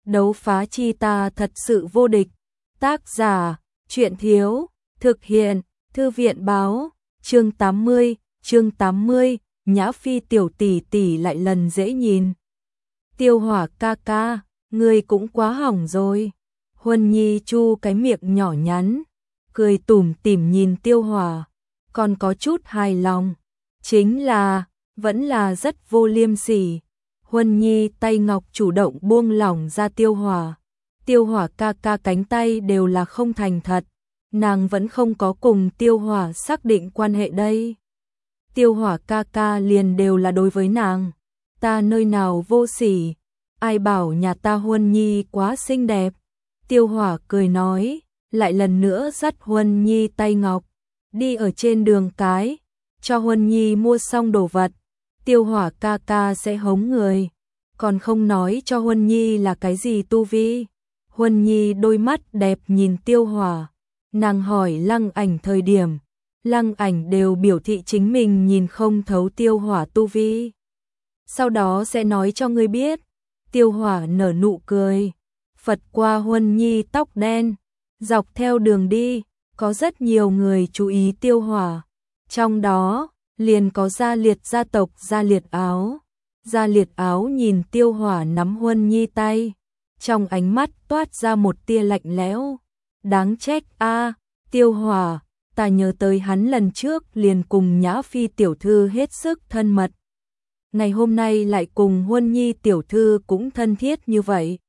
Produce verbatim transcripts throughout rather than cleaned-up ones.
đấu phá chi ta thật sự vô địch. Tác giả, truyện thiếu, thực hiện, thư viện báo, chương tám mươi, chương tám mươi, Nhã Phi tiểu tỷ tỷ lại lần dễ nhìn. Tiêu Hỏa ca ca, ngươi cũng quá hỏng rồi. Huân Nhi chu cái miệng nhỏ nhắn, cười tủm tỉm nhìn Tiêu Hỏa, còn có chút hài lòng. Chính là, vẫn là rất vô liêm sỉ. Huân Nhi tay ngọc chủ động buông lỏng ra Tiêu Hỏa. Tiêu Hỏa ca ca cánh tay đều là không thành thật. Nàng vẫn không có cùng Tiêu Hỏa xác định quan hệ đây. Tiêu Hỏa ca ca liền đều là đối với nàng. Ta nơi nào vô sỉ, ai bảo nhà ta Huân Nhi quá xinh đẹp. Tiêu Hỏa cười nói, lại lần nữa dắt Huân Nhi tay ngọc, đi ở trên đường cái, cho Huân Nhi mua xong đồ vật. Tiêu Hỏa ca ca sẽ hống người, còn không nói cho Huân Nhi là cái gì tu vi. Huân Nhi đôi mắt đẹp nhìn Tiêu Hỏa, nàng hỏi Lăng Ảnh thời điểm, Lăng Ảnh đều biểu thị chính mình nhìn không thấu Tiêu Hỏa tu vi. Sau đó sẽ nói cho ngươi biết. Tiêu Hỏa nở nụ cười, phật qua Huân Nhi tóc đen, dọc theo đường đi, có rất nhiều người chú ý Tiêu Hỏa. Trong đó, liền có Gia Liệt gia tộc Gia Liệt Áo. Gia Liệt Áo nhìn Tiêu Hỏa nắm Huân Nhi tay, trong ánh mắt toát ra một tia lạnh lẽo. Đáng trách a, Tiêu Hỏa, ta nhớ tới hắn lần trước liền cùng Nhã Phi tiểu thư hết sức thân mật. Ngày hôm nay lại cùng Huân Nhi tiểu thư cũng thân thiết như vậy.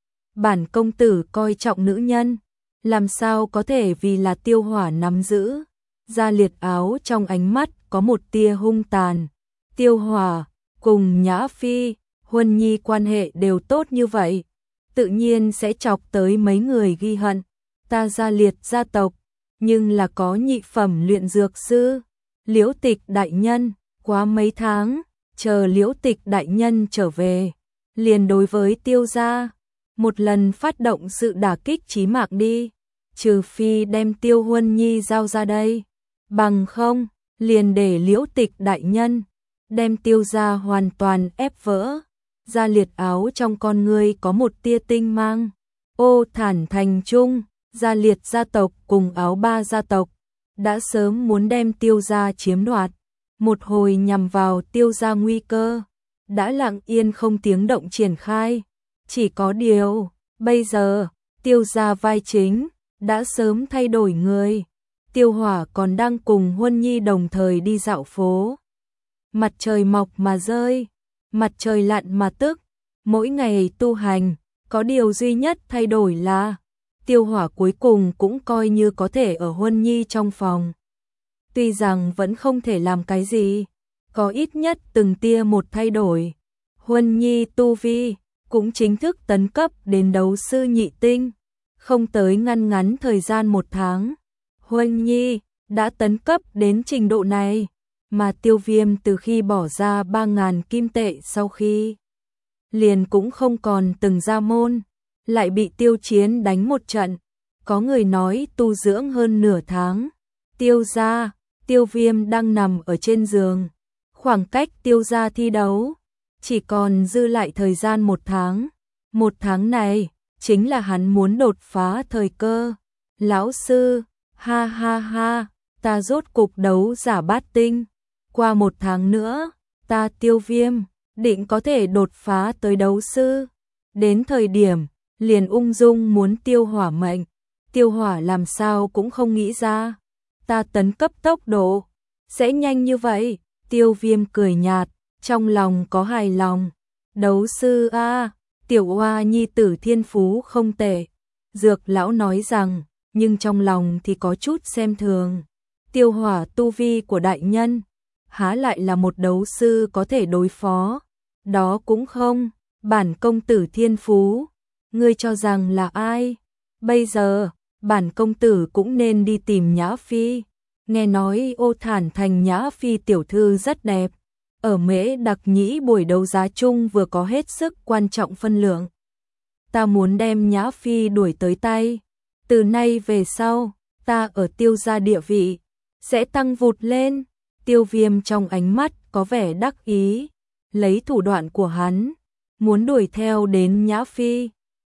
Bản công tử coi trọng nữ nhân, làm sao có thể vì là Tiêu Hỏa nắm giữ. Gia Liệt Áo trong ánh mắt có một tia hung tàn. Tiêu Hỏa cùng Nhã Phi, Huân Nhi quan hệ đều tốt như vậy, tự nhiên sẽ chọc tới mấy người ghi hận. Ta Gia Liệt gia tộc, nhưng là có nhị phẩm luyện dược sư, Liễu Tịch đại nhân, quá mấy tháng, chờ Liễu Tịch đại nhân trở về, liền đối với Tiêu gia một lần phát động sự đả kích chí mạng đi, trừ phi đem Tiêu Huân Nhi giao ra đây, bằng không, liền để Liễu Tịch đại nhân đem Tiêu gia hoàn toàn ép vỡ. Gia Liệt Áo trong con ngươi có một tia tinh mang. Ô Thản Thành Trung, Gia Liệt gia tộc cùng Áo Ba gia tộc đã sớm muốn đem Tiêu gia chiếm đoạt. Một hồi nhằm vào Tiêu gia nguy cơ đã lặng yên không tiếng động triển khai. Chỉ có điều, bây giờ, Tiêu gia vai chính đã sớm thay đổi người. Tiêu Hỏa còn đang cùng Huân Nhi đồng thời đi dạo phố. Mặt trời mọc mà rơi, mặt trời lặn mà tức, mỗi ngày tu hành, có điều duy nhất thay đổi là Tiêu Hỏa cuối cùng cũng coi như có thể ở Huân Nhi trong phòng. Tuy rằng vẫn không thể làm cái gì, có ít nhất từng tia một thay đổi. Huân Nhi tu vi cũng chính thức tấn cấp đến đấu sư nhị tinh, không tới ngăn ngắn thời gian một tháng. Huân Nhi đã tấn cấp đến trình độ này, mà Tiêu Viêm từ khi bỏ ra ba ngàn kim tệ sau khi liền cũng không còn từng ra môn, lại bị Tiêu Chiến đánh một trận, có người nói tu dưỡng hơn nửa tháng. Tiêu gia, Tiêu Viêm đang nằm ở trên giường, khoảng cách Tiêu gia thi đấu chỉ còn dư lại thời gian một tháng. Một tháng này chính là hắn muốn đột phá thời cơ. Lão sư, ha ha ha, ta rốt cục đấu giả bát tinh. Qua một tháng nữa, ta Tiêu Viêm định có thể đột phá tới đấu sư. Đến thời điểm, liền ung dung muốn Tiêu Hỏa mệnh. Tiêu Hỏa làm sao cũng không nghĩ ra, ta tấn cấp tốc độ sẽ nhanh như vậy. Tiêu Viêm cười nhạt, trong lòng có hài lòng. Đấu sư a, tiểu oa nhi tử thiên phú không tệ. Dược lão nói rằng, nhưng trong lòng thì có chút xem thường. Tiêu Hỏa tu vi của đại nhân, há lại là một đấu sư có thể đối phó. Đó cũng không, bản công tử thiên phú, ngươi cho rằng là ai? Bây giờ, bản công tử cũng nên đi tìm Nhã Phi. Nghe nói Ô Thản Thành Nhã Phi tiểu thư rất đẹp. Ở Mễ Đặc Nhĩ buổi đấu giá chung vừa có hết sức quan trọng phân lượng. Ta muốn đem Nhã Phi đuổi tới tay. Từ nay về sau, ta ở Tiêu gia địa vị sẽ tăng vụt lên. Tiêu Viêm trong ánh mắt có vẻ đắc ý, lấy thủ đoạn của hắn, muốn đuổi theo đến Nhã Phi.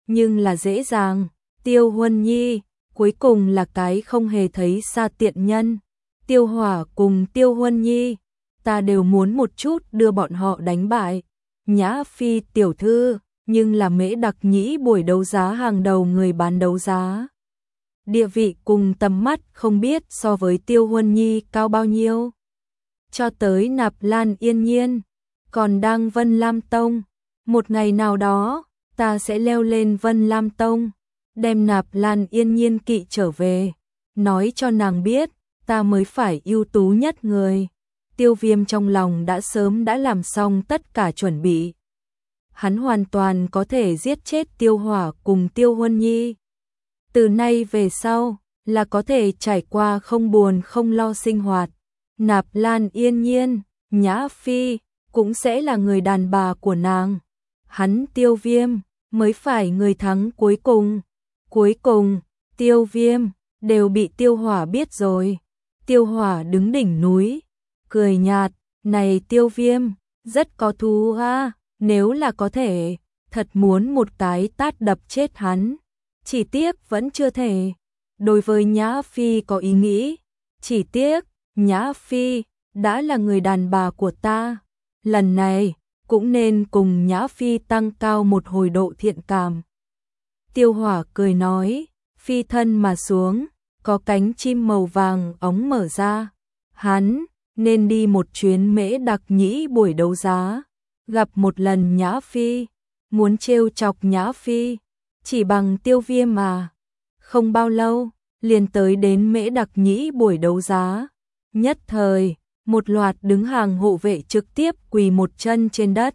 nhưng là dễ dàng. Tiêu Huân Nhi, cuối cùng là cái không hề thấy xa tiện nhân. Tiêu Hỏa cùng Tiêu Huân Nhi, ta đều muốn một chút đưa bọn họ đánh bại. Nhã Phi tiểu thư, nhưng là Mễ Đặc Nhĩ buổi đấu giá hàng đầu người bán đấu giá. Địa vị cùng tầm mắt không biết so với Tiêu Huân Nhi cao bao nhiêu. Cho tới Nạp Lan Yên Nhiên, còn đang Vân Lam Tông. Một ngày nào đó, ta sẽ leo lên Vân Lam Tông, đem Nạp Lan Yên Nhiên kỵ trở về, nói cho nàng biết, ta mới phải ưu tú nhất người. Tiêu Viêm trong lòng đã sớm đã làm xong tất cả chuẩn bị. Hắn hoàn toàn có thể giết chết Tiêu Hỏa cùng Tiêu Huân Nhi. Từ nay về sau, là có thể trải qua không buồn không lo sinh hoạt. Nạp Lan Yên Nhiên, Nhã Phi, cũng sẽ là người đàn bà của nàng. Hắn Tiêu Viêm, mới phải người thắng cuối cùng. Cuối cùng, Tiêu Viêm, đều bị Tiêu Hỏa biết rồi. Tiêu Hỏa đứng đỉnh núi, cười nhạt, này Tiêu Viêm, rất có thú ha, nếu là có thể, thật muốn một cái tát đập chết hắn. Chỉ tiếc vẫn chưa thể. Đối với Nhã Phi có ý nghĩ, chỉ tiếc, Nhã Phi, đã là người đàn bà của ta. Lần này, cũng nên cùng Nhã Phi tăng cao một hồi độ thiện cảm. Tiêu Hỏa cười nói, phi thân mà xuống, có cánh chim màu vàng óng mở ra. Hắn, nên đi một chuyến Mễ Đặc Nhĩ buổi đấu giá, gặp một lần Nhã Phi, muốn trêu chọc Nhã Phi, chỉ bằng Tiêu Viêm mà. Không bao lâu, liền tới đến Mễ Đặc Nhĩ buổi đấu giá. Nhất thời, một loạt đứng hàng hộ vệ trực tiếp quỳ một chân trên đất.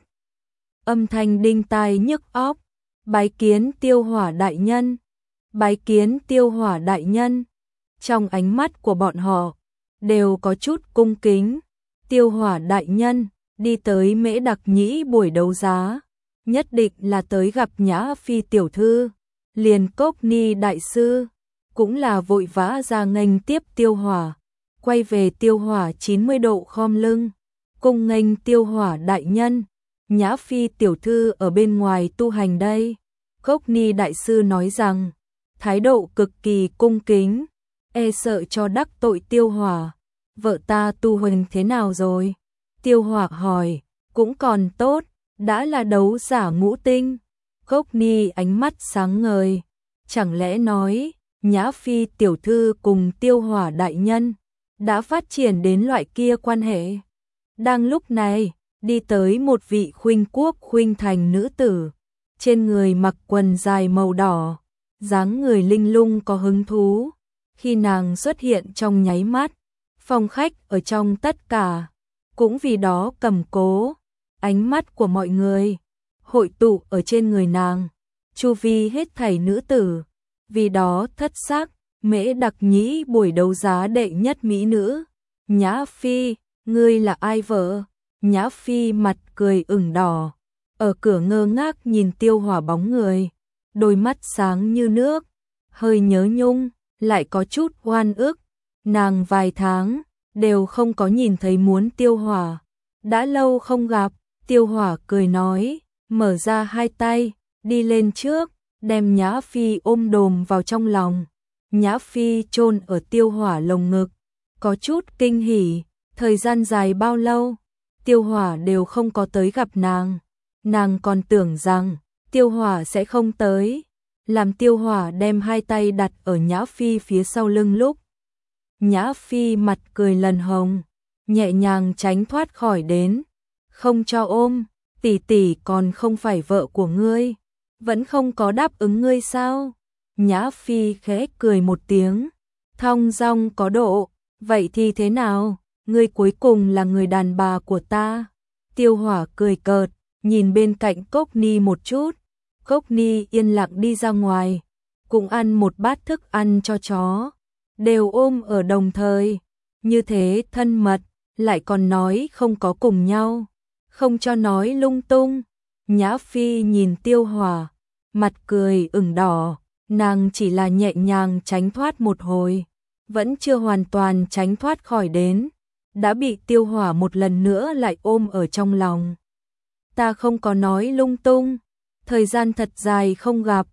Âm thanh đinh tai nhức óc, bái kiến Tiêu Hỏa đại nhân, bái kiến Tiêu Hỏa đại nhân. Trong ánh mắt của bọn họ, đều có chút cung kính. Tiêu Hỏa đại nhân, đi tới Mễ Đặc Nhĩ buổi đấu giá, nhất định là tới gặp Nhã Phi tiểu thư. Liền Cốc Ni đại sư, cũng là vội vã ra nghênh tiếp Tiêu Hỏa. Quay về Tiêu Hỏa chín mươi độ khom lưng, cung nghênh Tiêu Hỏa đại nhân, Nhã Phi tiểu thư ở bên ngoài tu hành đây. Cốc Ni đại sư nói rằng, thái độ cực kỳ cung kính, e sợ cho đắc tội Tiêu Hỏa. Vợ ta tu hành thế nào rồi? Tiêu Hỏa hỏi, cũng còn tốt, đã là đấu giả ngũ tinh. Cốc Ni ánh mắt sáng ngời, chẳng lẽ nói, Nhã Phi tiểu thư cùng Tiêu Hỏa đại nhân đã phát triển đến loại kia quan hệ. Đang lúc này, đi tới một vị khuynh quốc khuynh thành nữ tử, trên người mặc quần dài màu đỏ, dáng người linh lung có hứng thú. Khi nàng xuất hiện trong nháy mắt, phòng khách ở trong tất cả, cũng vì đó cầm cố, ánh mắt của mọi người hội tụ ở trên người nàng, chu vi hết thảy nữ tử, vì đó thất sắc. Mễ Đặc Nhĩ buổi đấu giá đệ nhất mỹ nữ, Nhã Phi, ngươi là ai vợ? Nhã Phi mặt cười ửng đỏ, ở cửa ngơ ngác nhìn Tiêu Hỏa bóng người, đôi mắt sáng như nước, hơi nhớ nhung, lại có chút oan ức. Nàng vài tháng đều không có nhìn thấy muốn Tiêu Hỏa, đã lâu không gặp. Tiêu Hỏa cười nói, mở ra hai tay, đi lên trước, đem Nhã Phi ôm đồm vào trong lòng. Nhã Phi chôn ở Tiêu Hỏa lồng ngực, có chút kinh hỉ. Thời gian dài bao lâu, Tiêu Hỏa đều không có tới gặp nàng. Nàng còn tưởng rằng Tiêu Hỏa sẽ không tới. Làm Tiêu Hỏa đem hai tay đặt ở Nhã Phi phía sau lưng lúc, Nhã Phi mặt cười lần hồng, nhẹ nhàng tránh thoát khỏi đến. Không cho ôm, tỷ tỷ còn không phải vợ của ngươi, vẫn không có đáp ứng ngươi sao? Nhã Phi khẽ cười một tiếng, thong dong có độ, vậy thì thế nào, ngươi cuối cùng là người đàn bà của ta. Tiêu Hỏa cười cợt, nhìn bên cạnh Cốc Ni một chút. Cốc Ni yên lặng đi ra ngoài, cũng ăn một bát thức ăn cho chó, đều ôm ở đồng thời, như thế thân mật, lại còn nói không có cùng nhau, không cho nói lung tung. Nhã Phi nhìn Tiêu Hỏa, mặt cười ửng đỏ, nàng chỉ là nhẹ nhàng tránh thoát một hồi, vẫn chưa hoàn toàn tránh thoát khỏi đến, đã bị Tiêu Hỏa một lần nữa lại ôm ở trong lòng. Ta không có nói lung tung, thời gian thật dài không gặp,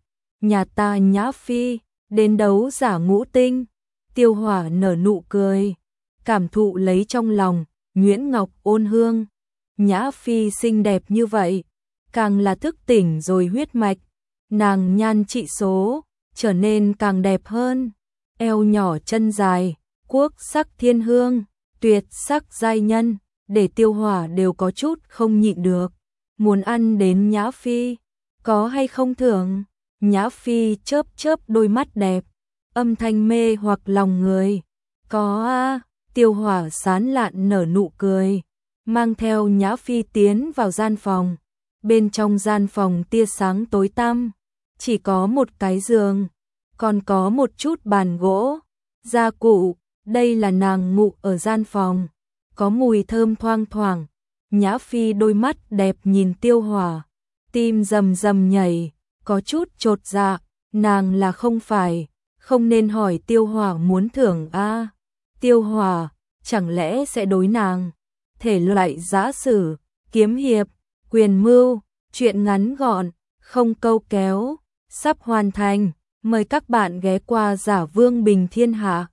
nhà ta Nhã Phi, đến đấu giả ngũ tinh. Tiêu Hỏa nở nụ cười, cảm thụ lấy trong lòng, Nguyễn Ngọc ôn hương. Nhã Phi xinh đẹp như vậy, càng là thức tỉnh rồi huyết mạch, nàng nhan trị số, trở nên càng đẹp hơn. Eo nhỏ chân dài, quốc sắc thiên hương, tuyệt sắc giai nhân, để Tiêu Hỏa đều có chút không nhịn được. Muốn ăn đến Nhã Phi, có hay không thưởng? Nhã Phi chớp chớp đôi mắt đẹp, âm thanh mê hoặc lòng người. Có a, Tiêu Hỏa sán lạn nở nụ cười, mang theo Nhã Phi tiến vào gian phòng. Bên trong gian phòng tia sáng tối tăm, chỉ có một cái giường, còn có một chút bàn gỗ, gia cụ, đây là nàng ngủ ở gian phòng, có mùi thơm thoang thoảng. Nhã Phi đôi mắt đẹp nhìn Tiêu Hỏa, tim rầm rầm nhảy, có chút chột dạ, nàng là không phải, không nên hỏi Tiêu Hỏa muốn thưởng a. Tiêu Hỏa, chẳng lẽ sẽ đối nàng? Thể loại giã sử, kiếm hiệp, quyền mưu, truyện ngắn gọn, không câu kéo, sắp hoàn thành, mời các bạn ghé qua Giả Vương Bình Thiên Hạ.